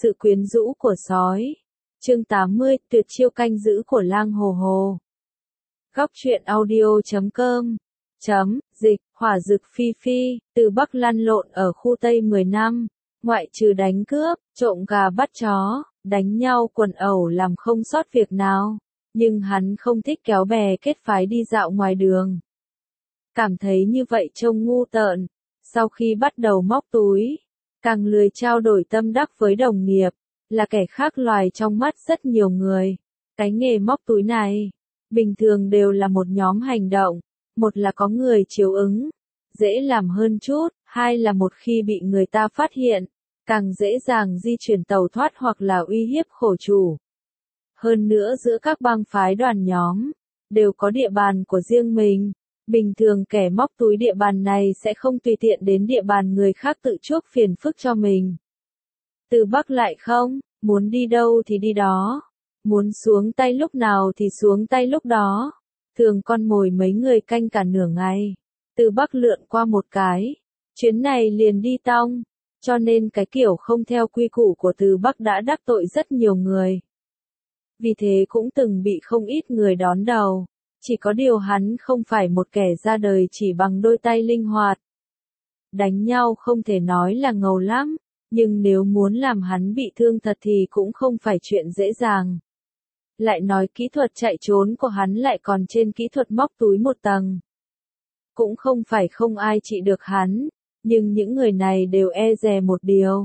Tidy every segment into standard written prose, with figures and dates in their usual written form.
Sự quyến rũ của sói. Chương 80, tuyệt chiêu canh giữ của lang hồ hồ. Góc truyện audio.com Dịch, hỏa dực phi phi, từ Bắc lăn lộn ở khu Tây 10 năm, ngoại trừ đánh cướp, trộm gà bắt chó, đánh nhau quần ẩu làm không sót việc nào, nhưng hắn không thích kéo bè kết phái đi dạo ngoài đường. Cảm thấy như vậy trông ngu tợn, sau khi bắt đầu móc túi, càng lười trao đổi tâm đắc với đồng nghiệp, là kẻ khác loài trong mắt rất nhiều người. Cái nghề móc túi này, bình thường đều là một nhóm hành động, một là có người chiếu ứng, dễ làm hơn chút, hai là một khi bị người ta phát hiện, càng dễ dàng di chuyển tẩu thoát hoặc là uy hiếp khổ chủ. Hơn nữa giữa các bang phái đoàn nhóm, đều có địa bàn của riêng mình. Bình thường kẻ móc túi địa bàn này sẽ không tùy tiện đến địa bàn người khác tự chuốc phiền phức cho mình. Từ Bắc lại không, muốn đi đâu thì đi đó, muốn xuống tay lúc nào thì xuống tay lúc đó. Thường con mồi mấy người canh cả nửa ngày, Từ Bắc lượn qua một cái, chuyến này liền đi tong, cho nên cái kiểu không theo quy củ của Từ Bắc đã đắc tội rất nhiều người. Vì thế cũng từng bị không ít người đón đầu. Chỉ có điều hắn không phải một kẻ ra đời chỉ bằng đôi tay linh hoạt. Đánh nhau không thể nói là ngầu lắm, nhưng nếu muốn làm hắn bị thương thật thì cũng không phải chuyện dễ dàng. Lại nói kỹ thuật chạy trốn của hắn lại còn trên kỹ thuật móc túi một tầng. Cũng không phải không ai trị được hắn, nhưng những người này đều e dè một điều.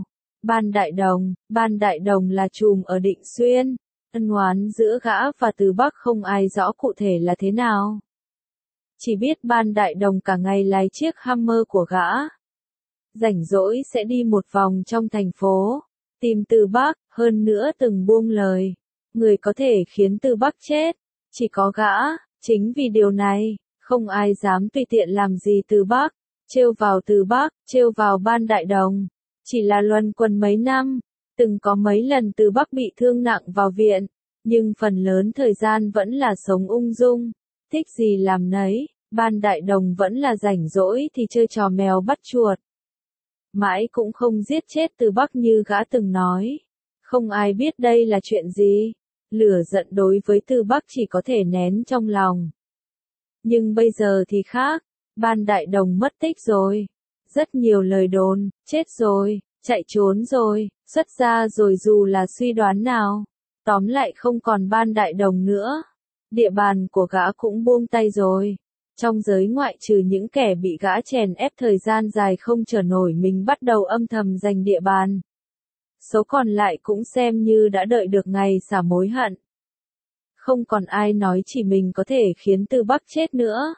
Ban Đại Đồng là trùm ở Định Xuyên. Ân oán giữa gã và Từ Bắc không ai rõ cụ thể là thế nào. Chỉ biết Ban Đại Đồng cả ngày lái chiếc Hummer của gã. Rảnh rỗi sẽ đi một vòng trong thành phố, tìm Từ Bắc, hơn nữa từng buông lời. Người có thể khiến Từ Bắc chết, chỉ có gã, chính vì điều này, không ai dám tùy tiện làm gì Từ Bắc, trêu vào Từ Bắc, trêu vào Ban Đại Đồng. Chỉ là luẩn quẩn mấy năm. Từng có mấy lần Từ Bắc bị thương nặng vào viện, nhưng phần lớn thời gian vẫn là sống ung dung, thích gì làm nấy, Ban Đại Đồng vẫn là rảnh rỗi thì chơi trò mèo bắt chuột. Mãi cũng không giết chết Từ Bắc như gã từng nói. Không ai biết đây là chuyện gì, lửa giận đối với Từ Bắc chỉ có thể nén trong lòng. Nhưng bây giờ thì khác, Ban Đại Đồng mất tích rồi, rất nhiều lời đồn, chết rồi. Chạy trốn rồi, xuất ra rồi dù là suy đoán nào. Tóm lại không còn Ban Đại Đồng nữa. Địa bàn của gã cũng buông tay rồi. Trong giới ngoại trừ những kẻ bị gã chèn ép thời gian dài không trở nổi mình bắt đầu âm thầm giành địa bàn. Số còn lại cũng xem như đã đợi được ngày xả mối hận. Không còn ai nói chỉ mình có thể khiến Từ Bắc chết nữa.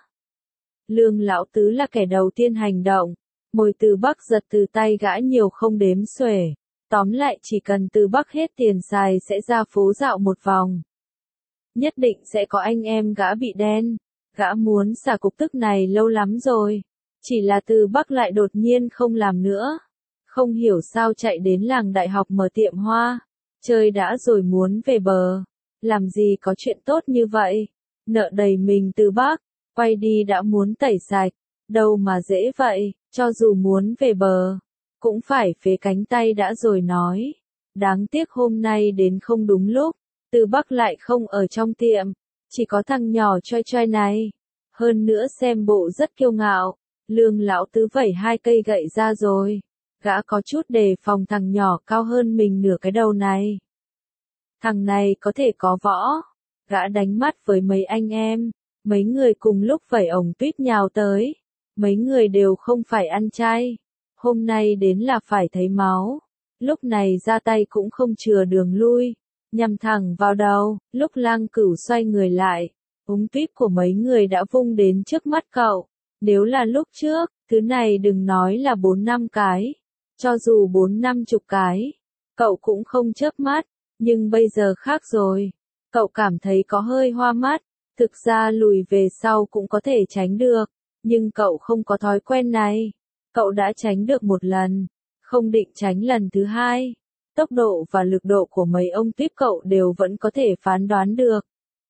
Lương Lão Tứ là kẻ đầu tiên hành động. Mồi Từ Bắc giật từ tay gã nhiều không đếm xuể. Tóm lại chỉ cần Từ Bắc hết tiền xài sẽ ra phố dạo một vòng. Nhất định sẽ có anh em gã bị đen. Gã muốn xả cục tức này lâu lắm rồi. Chỉ là Từ Bắc lại đột nhiên không làm nữa. Không hiểu sao chạy đến làng đại học mở tiệm hoa. Chơi đã rồi muốn về bờ. Làm gì có chuyện tốt như vậy. Nợ đầy mình Từ Bắc. Quay đi đã muốn tẩy sạch. Đâu mà dễ vậy. Cho dù muốn về bờ, cũng phải phế cánh tay đã rồi nói. Đáng tiếc hôm nay đến không đúng lúc, Từ Bắc lại không ở trong tiệm, chỉ có thằng nhỏ choi choi này. Hơn nữa xem bộ rất kiêu ngạo, Lương Lão Tứ vẩy hai cây gậy ra rồi. Gã có chút đề phòng thằng nhỏ cao hơn mình nửa cái đầu này. Thằng này có thể có võ. Gã đánh mắt với mấy anh em, mấy người cùng lúc vẩy ổng tuyết nhào tới. Mấy người đều không phải ăn chay. Hôm nay đến là phải thấy máu. Lúc này ra tay cũng không chừa đường lui. Nhằm thẳng vào đầu. Lúc Lang Cửu xoay người lại. Ống tuyếp của mấy người đã vung đến trước mắt cậu. Nếu là lúc trước, thứ này đừng nói là 4-5 cái. Cho dù 4-50 cái. Cậu cũng không chớp mắt. Nhưng bây giờ khác rồi. Cậu cảm thấy có hơi hoa mắt. Thực ra lùi về sau cũng có thể tránh được. Nhưng cậu không có thói quen này. Cậu đã tránh được một lần, không định tránh lần thứ hai. Tốc độ và lực độ của mấy ông tuyếp cậu đều vẫn có thể phán đoán được.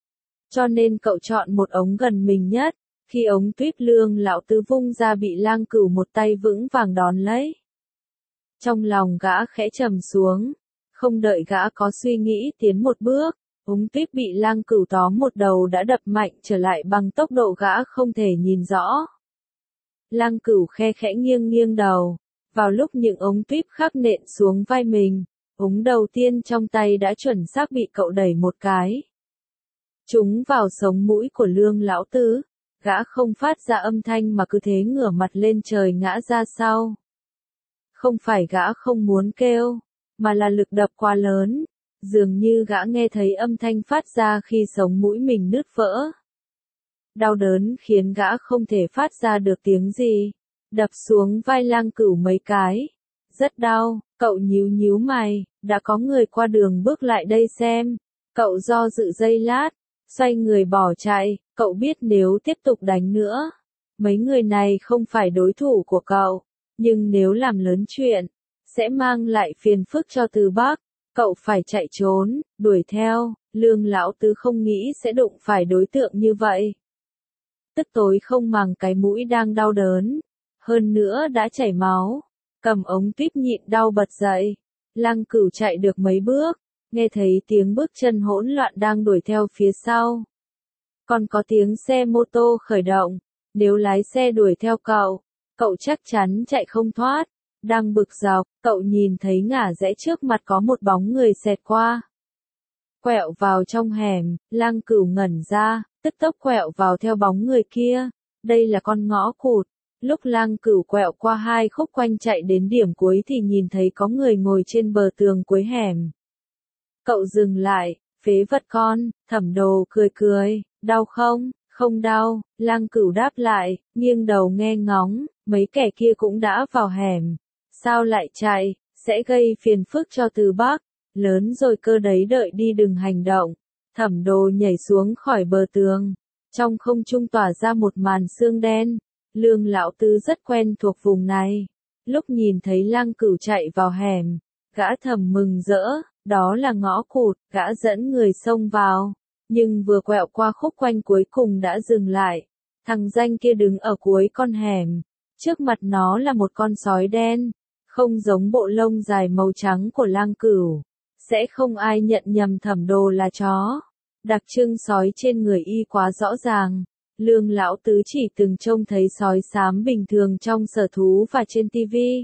Cho nên cậu chọn một ống gần mình nhất. Khi ống tuyếp Lương Lão Tứ vung ra bị Lang Cửu một tay vững vàng đón lấy. Trong lòng gã khẽ trầm xuống. Không đợi gã có suy nghĩ tiến một bước, Úng Tuyết bị Lang Cửu tóm một đầu đã đập mạnh trở lại bằng tốc độ gã không thể nhìn rõ. Lang Cửu khe khẽ nghiêng nghiêng đầu, vào lúc những ống tuyếp khắc nện xuống vai mình, ống đầu tiên trong tay đã chuẩn xác bị cậu đẩy một cái. Trúng vào sống mũi của Lương lão tứ, gã không phát ra âm thanh mà cứ thế ngửa mặt lên trời ngã ra sau. Không phải gã không muốn kêu, mà là lực đập quá lớn, dường như gã nghe thấy âm thanh phát ra khi sống mũi mình nứt vỡ. Đau đớn khiến gã không thể phát ra được tiếng gì, đập xuống vai Lang Cửu mấy cái. Rất đau, cậu nhíu nhíu mày, đã có người qua đường bước lại đây xem. Cậu do dự giây lát, xoay người bỏ chạy, cậu biết nếu tiếp tục đánh nữa, mấy người này không phải đối thủ của cậu, nhưng nếu làm lớn chuyện, sẽ mang lại phiền phức cho Từ Bắc. Cậu phải chạy trốn, đuổi theo, Lương lão tứ không nghĩ sẽ đụng phải đối tượng như vậy. Tức tối không màng cái mũi đang đau đớn, hơn nữa đã chảy máu, cầm ống tuyếp nhịn đau bật dậy. Lang Cửu chạy được mấy bước, nghe thấy tiếng bước chân hỗn loạn đang đuổi theo phía sau. Còn có tiếng xe mô tô khởi động, nếu lái xe đuổi theo cậu chắc chắn chạy không thoát. Đang bực dọc, cậu nhìn thấy ngả rẽ trước mặt có một bóng người xẹt qua. Quẹo vào trong hẻm, Lang Cửu ngẩn ra, tức tốc quẹo vào theo bóng người kia. Đây là con ngõ cụt. Lúc Lang Cửu quẹo qua hai khúc quanh chạy đến điểm cuối thì nhìn thấy có người ngồi trên bờ tường cuối hẻm. Cậu dừng lại, phế vật con, Thẩm Đồ cười cười, đau không? Không đau, Lang Cửu đáp lại, nghiêng đầu nghe ngóng, mấy kẻ kia cũng đã vào hẻm. Sao lại chạy, sẽ gây phiền phức cho Từ Bắc, lớn rồi cơ đấy, đợi đi đừng hành động. Thẩm Đồ nhảy xuống khỏi bờ tường, trong không trung tỏa ra một màn sương đen. Lương lão tứ rất quen thuộc vùng này, lúc nhìn thấy Lang Cửu chạy vào hẻm, gã thầm mừng rỡ, đó là ngõ cụt, gã dẫn người xông vào, nhưng vừa quẹo qua khúc quanh cuối cùng đã dừng lại. Thằng danh kia đứng ở cuối con hẻm, trước mặt nó là một con sói đen, không giống bộ lông dài màu trắng của Lang Cửu, sẽ không ai nhận nhầm Thẩm Đồ là chó. Đặc trưng sói trên người y quá rõ ràng. Lương lão tứ chỉ từng trông thấy sói xám bình thường trong sở thú và trên tivi.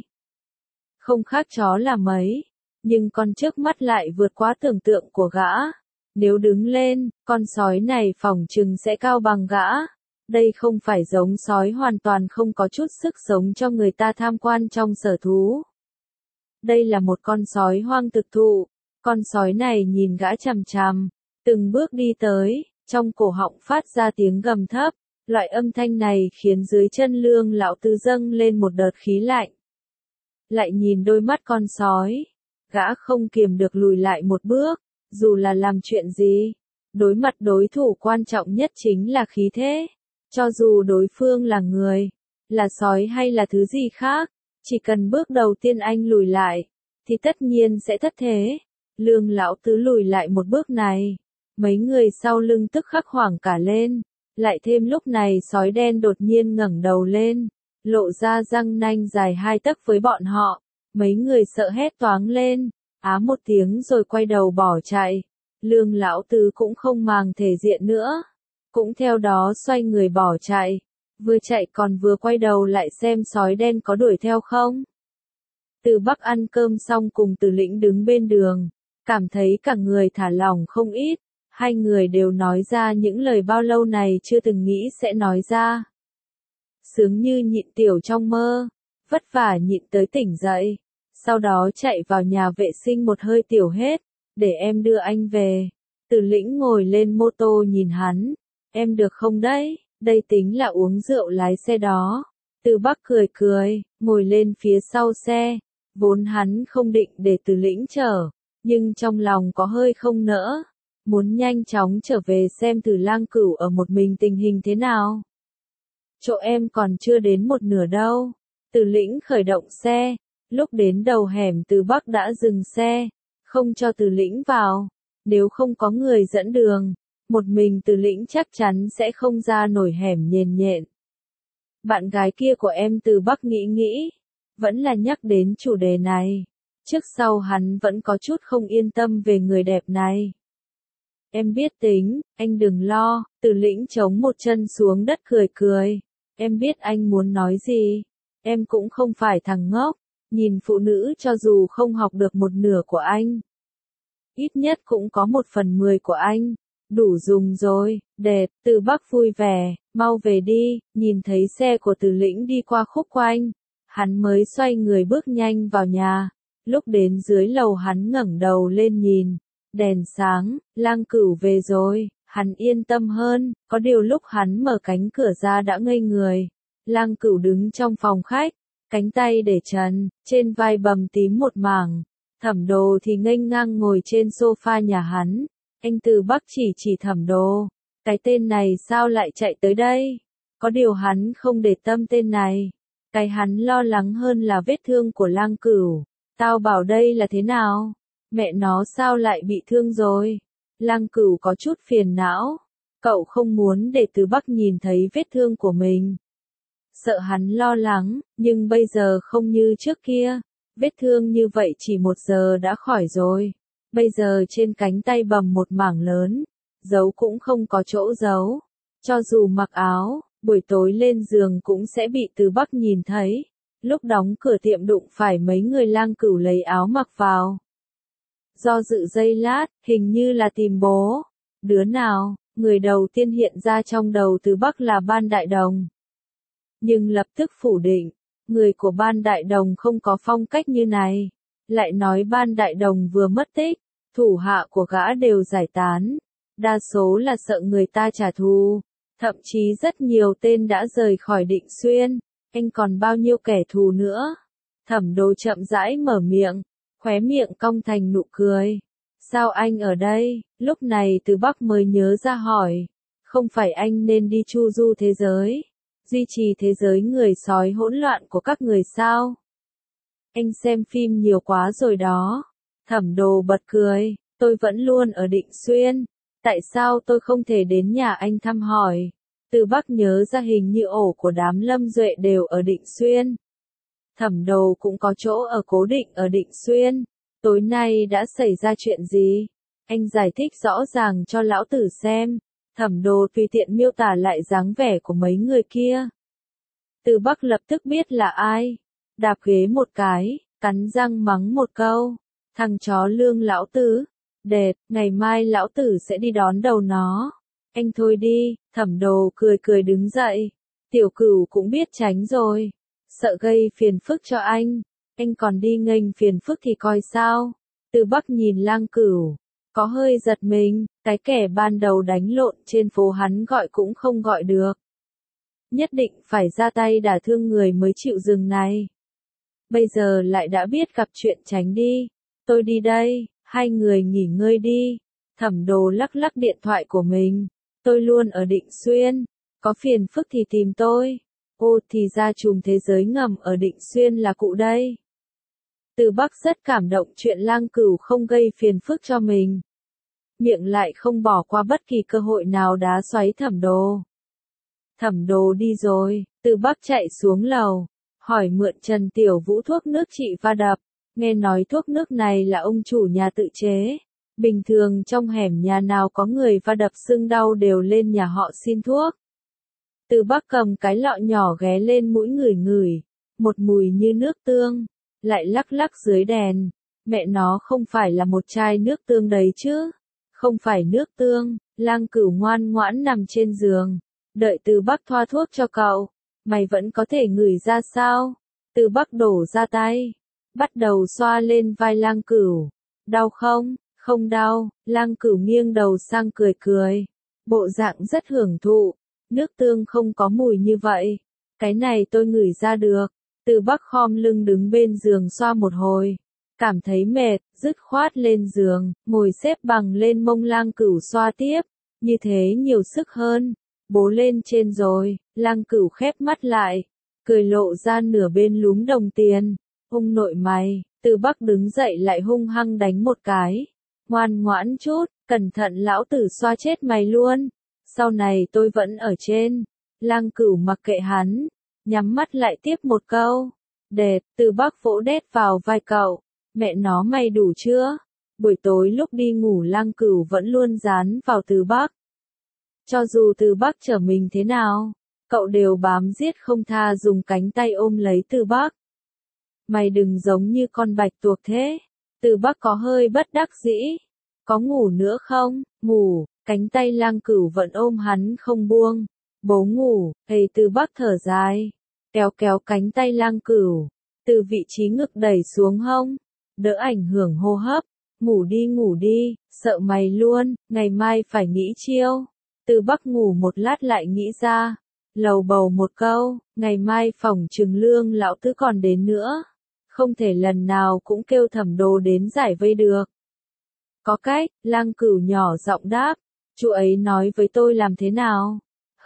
Không khác chó là mấy, nhưng con trước mắt lại vượt quá tưởng tượng của gã. Nếu đứng lên, con sói này phỏng chừng sẽ cao bằng gã. Đây không phải giống sói hoàn toàn không có chút sức sống cho người ta tham quan trong sở thú. Đây là một con sói hoang thực thụ. Con sói này nhìn gã chằm chằm, từng bước đi tới. Trong cổ họng phát ra tiếng gầm thấp, loại âm thanh này khiến dưới chân Lương lão tứ dâng lên một đợt khí lạnh. Lại nhìn đôi mắt con sói, gã không kiềm được lùi lại một bước, dù là làm chuyện gì, đối mặt đối thủ quan trọng nhất chính là khí thế. Cho dù đối phương là người, là sói hay là thứ gì khác, chỉ cần bước đầu tiên anh lùi lại, thì tất nhiên sẽ thất thế. Lương lão tứ lùi lại một bước này. Mấy người sau lưng tức khắc hoảng cả lên, lại thêm lúc này sói đen đột nhiên ngẩng đầu lên, lộ ra răng nanh dài 2 tấc với bọn họ, mấy người sợ hét toáng lên, á một tiếng rồi quay đầu bỏ chạy. Lương lão tứ cũng không màng thể diện nữa, cũng theo đó xoay người bỏ chạy, vừa chạy còn vừa quay đầu lại xem sói đen có đuổi theo không. Từ Bắc ăn cơm xong cùng Từ Lĩnh đứng bên đường, cảm thấy cả người thả lỏng không ít. Hai người đều nói ra những lời bao lâu này chưa từng nghĩ sẽ nói ra. Sướng như nhịn tiểu trong mơ, vất vả nhịn tới tỉnh dậy, sau đó chạy vào nhà vệ sinh một hơi tiểu hết, để em đưa anh về. Từ Lĩnh ngồi lên mô tô nhìn hắn, em được không đấy, đây tính là uống rượu lái xe đó. Từ Bắc cười cười, ngồi lên phía sau xe, vốn hắn không định để Từ Lĩnh chở, nhưng trong lòng có hơi không nỡ. Muốn nhanh chóng trở về xem thử Lang Cửu ở một mình tình hình thế nào. Chỗ em còn chưa đến một nửa đâu. Từ Lĩnh khởi động xe, lúc đến đầu hẻm Từ Bắc đã dừng xe, không cho Từ Lĩnh vào. Nếu không có người dẫn đường, một mình Từ Lĩnh chắc chắn sẽ không ra nổi hẻm nhền nhện. Bạn gái kia của em, Từ Bắc nghĩ nghĩ, vẫn là nhắc đến chủ đề này. Trước sau hắn vẫn có chút không yên tâm về người đẹp này. Em biết tính, anh đừng lo, Từ Lĩnh chống một chân xuống đất cười cười. Em biết anh muốn nói gì. Em cũng không phải thằng ngốc. Nhìn phụ nữ cho dù không học được một nửa của anh, ít nhất cũng có 1/10 của anh. Đủ dùng rồi, đẹp, Từ Bắc vui vẻ, mau về đi. Nhìn thấy xe của Từ Lĩnh đi qua khúc quanh, hắn mới xoay người bước nhanh vào nhà. Lúc đến dưới lầu hắn ngẩng đầu lên nhìn, đèn sáng, Lang Cửu về rồi, hắn yên tâm hơn, có điều lúc hắn mở cánh cửa ra đã ngây người. Lang Cửu đứng trong phòng khách, cánh tay để trần, trên vai bầm tím một mảng. Thẩm Đồ thì nghênh ngang ngồi trên sofa nhà hắn. Anh Từ Bắc chỉ Thẩm Đồ, cái tên này sao lại chạy tới đây? Có điều hắn không để tâm tên này. Cái hắn lo lắng hơn là vết thương của Lang Cửu. Tao bảo đây là thế nào? Mẹ nó sao lại bị thương rồi? Lang Cửu có chút phiền não. Cậu không muốn để Từ Bắc nhìn thấy vết thương của mình. Sợ hắn lo lắng, nhưng bây giờ không như trước kia. Vết thương như vậy chỉ 1 giờ đã khỏi rồi. Bây giờ trên cánh tay bầm một mảng lớn. Giấu cũng không có chỗ giấu. Cho dù mặc áo, buổi tối lên giường cũng sẽ bị Từ Bắc nhìn thấy. Lúc đóng cửa tiệm đụng phải mấy người Lang Cửu lấy áo mặc vào. Do dự giây lát, hình như là tìm bố. Đứa nào? Người đầu tiên hiện ra trong đầu Từ Bắc là Ban Đại Đồng. Nhưng lập tức phủ định, người của Ban Đại Đồng không có phong cách như này. Lại nói Ban Đại Đồng vừa mất tích, thủ hạ của gã đều giải tán. Đa số là sợ người ta trả thù. Thậm chí rất nhiều tên đã rời khỏi Định Xuyên. Anh còn bao nhiêu kẻ thù nữa? Thẩm Đồ chậm rãi mở miệng, khóe miệng cong thành nụ cười. Sao anh ở đây? Lúc này Từ Bắc mới nhớ ra hỏi. Không phải anh nên đi chu du thế giới, duy trì thế giới người sói hỗn loạn của các người sao? Anh xem phim nhiều quá rồi đó. Thẩm Đồ bật cười, tôi vẫn luôn ở Định Xuyên. Tại sao tôi không thể đến nhà anh thăm hỏi? Từ Bắc nhớ ra hình như ổ của đám Lâm Duệ đều ở Định Xuyên. Thẩm Đồ cũng có chỗ ở cố định ở Định Xuyên. Tối nay đã xảy ra chuyện gì? Anh giải thích rõ ràng cho lão tử xem. Thẩm Đồ tùy tiện miêu tả lại dáng vẻ của mấy người kia. Từ Bắc lập tức biết là ai. Đạp ghế một cái, cắn răng mắng một câu. Thằng chó lương lão tử. Đẹp, ngày mai lão tử sẽ đi đón đầu nó. Anh thôi đi, Thẩm Đồ cười cười đứng dậy. Tiểu Cửu cũng biết tránh rồi. Sợ gây phiền phức cho anh còn đi nghênh phiền phức thì coi sao. Từ Bắc nhìn Lang Cửu, có hơi giật mình, cái kẻ ban đầu đánh lộn trên phố hắn gọi cũng không gọi được. Nhất định phải ra tay đả thương người mới chịu dừng này. Bây giờ lại đã biết gặp chuyện tránh đi. Tôi đi đây, hai người nghỉ ngơi đi. Thẩm Đồ lắc lắc điện thoại của mình. Tôi luôn ở Định Xuyên, có phiền phức thì tìm tôi. Ô thì ra chùm thế giới ngầm ở Định Xuyên là cụ đây. Từ Bắc rất cảm động chuyện Lang Cửu không gây phiền phức cho mình. Miệng lại không bỏ qua bất kỳ cơ hội nào đá xoáy Thẩm Đồ. Thẩm Đồ đi rồi, Từ Bắc chạy xuống lầu, hỏi mượn Trần Tiểu Vũ thuốc nước trị va đập. Nghe nói thuốc nước này là ông chủ nhà tự chế. Bình thường trong hẻm nhà nào có người va đập sưng đau đều lên nhà họ xin thuốc. Từ Bắc cầm cái lọ nhỏ ghé lên mũi ngửi ngửi, một mùi như nước tương, lại lắc lắc dưới đèn. Mẹ nó không phải là một chai nước tương đấy chứ? Không phải nước tương. Lang Cửu ngoan ngoãn nằm trên giường, đợi Từ Bắc thoa thuốc cho cậu. Mày vẫn có thể ngửi ra sao? Từ Bắc đổ ra tay, bắt đầu xoa lên vai Lang Cửu. Đau không? Không đau. Lang Cửu nghiêng đầu sang cười cười, bộ dạng rất hưởng thụ. Nước tương không có mùi như vậy. Cái này tôi ngửi ra được. Từ Bắc khom lưng đứng bên giường xoa một hồi. Cảm thấy mệt, dứt khoát lên giường, ngồi xếp bằng lên mông Lang Cửu xoa tiếp. Như thế nhiều sức hơn. Bố lên trên rồi. Lang Cửu khép mắt lại, cười lộ ra nửa bên lúm đồng tiền. Ông nội mày. Từ Bắc đứng dậy lại hung hăng đánh một cái. Ngoan ngoãn chút, cẩn thận lão tử xoa chết mày luôn. Sau này tôi vẫn ở trên. Lang Cửu mặc kệ hắn, nhắm mắt lại tiếp một câu. Đẹp, Từ Bắc vỗ đét vào vai cậu. Mẹ nó mày đủ chưa? Buổi tối lúc đi ngủ Lang Cửu vẫn luôn dán vào Từ Bắc. Cho dù Từ Bắc trở mình thế nào, cậu đều bám giết không tha dùng cánh tay ôm lấy Từ Bắc. Mày đừng giống như con bạch tuộc thế. Từ Bắc có hơi bất đắc dĩ. Có ngủ nữa không? Ngủ, cánh tay Lang Cửu vẫn ôm hắn không buông. Bố ngủ, Từ Bắc thở dài. Kéo kéo cánh tay Lang Cửu, từ vị trí ngực đẩy xuống hông, đỡ ảnh hưởng hô hấp. Ngủ đi, sợ mày luôn, ngày mai phải nghĩ chiêu. Từ Bắc ngủ một lát lại nghĩ ra, lầu bầu một câu, ngày mai phỏng chừng Lương lão tứ còn đến nữa. Không thể lần nào cũng kêu Thẩm Đồ đến giải vây được. Có cách, Lang Cửu nhỏ giọng đáp, chú ấy nói với tôi làm thế nào?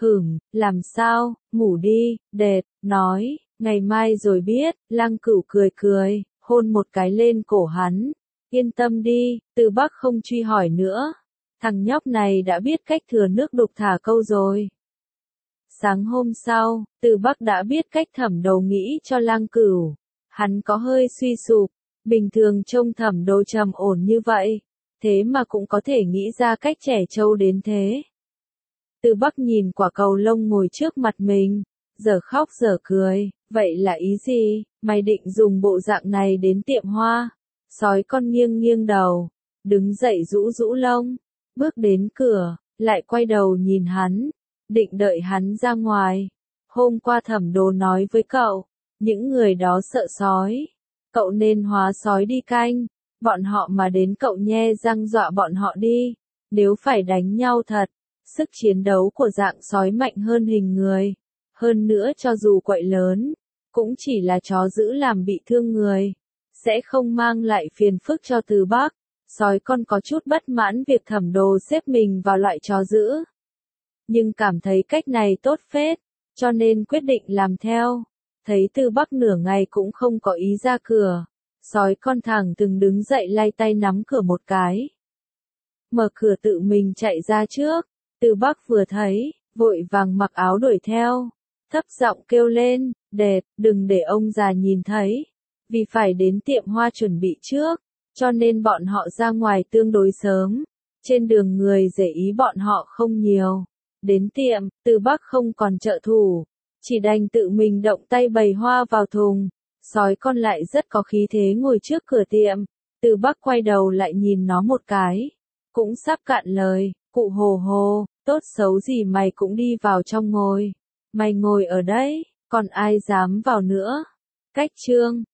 Làm sao, ngủ đi, đệt, nói, ngày mai rồi biết. Lang Cửu cười cười, hôn một cái lên cổ hắn. Yên tâm đi, Từ Bắc không truy hỏi nữa. Thằng nhóc này đã biết cách thừa nước đục thả câu rồi. Sáng hôm sau, Từ Bắc đã biết cách Thẩm Đồ nghĩ cho Lang Cửu. Hắn có hơi suy sụp, bình thường trông Thẩm Đồ trầm ổn như vậy, thế mà cũng có thể nghĩ ra cách trẻ trâu đến thế. Từ Bắc nhìn quả cầu lông ngồi trước mặt mình, giờ khóc giờ cười, vậy là ý gì, mày định dùng bộ dạng này đến tiệm hoa? Sói con nghiêng nghiêng đầu, đứng dậy rũ rũ lông, bước đến cửa, lại quay đầu nhìn hắn, định đợi hắn ra ngoài. Hôm qua Thẩm Đồ nói với cậu, những người đó sợ sói, cậu nên hóa sói đi canh, bọn họ mà đến cậu nhe răng dọa bọn họ đi, nếu phải đánh nhau thật. Sức chiến đấu của dạng sói mạnh hơn hình người. Hơn nữa cho dù quậy lớn, cũng chỉ là chó dữ làm bị thương người. Sẽ không mang lại phiền phức cho Từ Bắc. Sói con có chút bất mãn việc Thẩm Đồ xếp mình vào loại chó dữ. Nhưng cảm thấy cách này tốt phết, cho nên quyết định làm theo. Thấy Từ Bắc nửa ngày cũng không có ý ra cửa. Sói con thẳng từng đứng dậy lay tay nắm cửa một cái. Mở cửa tự mình chạy ra trước. Từ Bắc vừa thấy, vội vàng mặc áo đuổi theo, thấp giọng kêu lên, đệt, đừng để ông già nhìn thấy. Vì phải đến tiệm hoa chuẩn bị trước, cho nên bọn họ ra ngoài tương đối sớm. Trên đường người để ý bọn họ không nhiều. Đến tiệm, Từ Bắc không còn trợ thủ, chỉ đành tự mình động tay bày hoa vào thùng. Sói con lại rất có khí thế ngồi trước cửa tiệm. Từ Bắc quay đầu lại nhìn nó một cái, cũng sắp cạn lời. Cụ Hồ Hồ, tốt xấu gì mày cũng đi vào trong ngồi. Mày ngồi ở đấy, còn ai dám vào nữa? Cách chương